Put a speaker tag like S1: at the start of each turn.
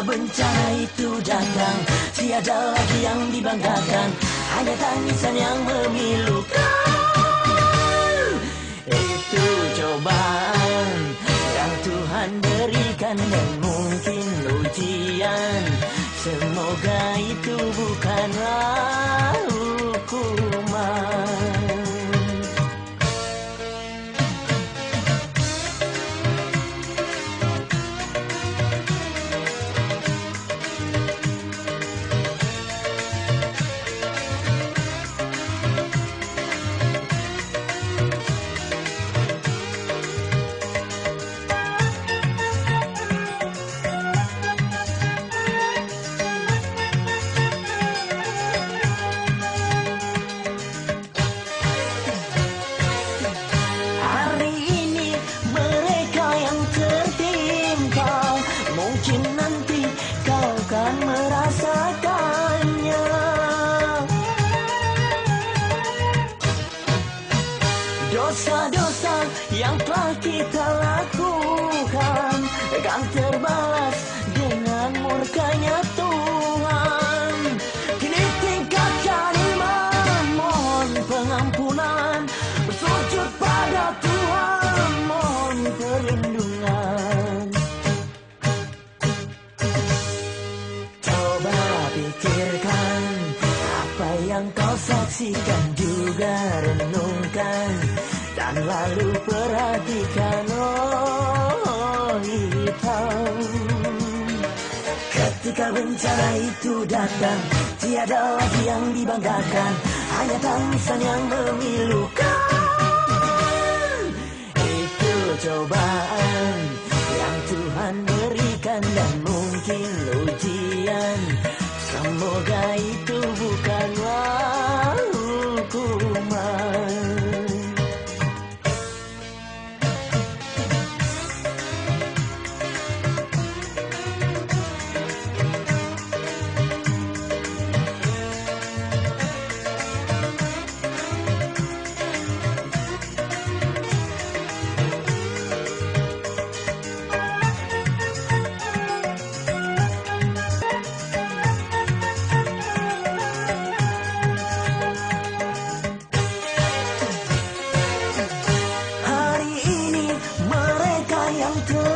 S1: bencana itu datang, tiada lagi yang dibanggakan, hanya tangisan yang memilukan. Itu cobaan yang Tuhan berikan dan mungkin ujian. Semoga itu bukanlah hukuman. Mungkin nanti kau kan merasakannya. Dosa-dosa yang telah kita lakukan akan terbalas dengan murkanya Tuhan. Kini tingkatkan iman, mohon pengampunan, bersujud pada Tuhan, mohon perlindungan. Pikirkan apa yang kau saksikan, juga renungkan dan lalu perhatikan. Oh hitam, ketika bencana itu datang, tiada lagi yang dibanggakan, hanya tangisan yang memilukan. Itu cobaan yang Tuhan berikan dan mungkin ujian. Semoga itu bukanlah hukuman. Yang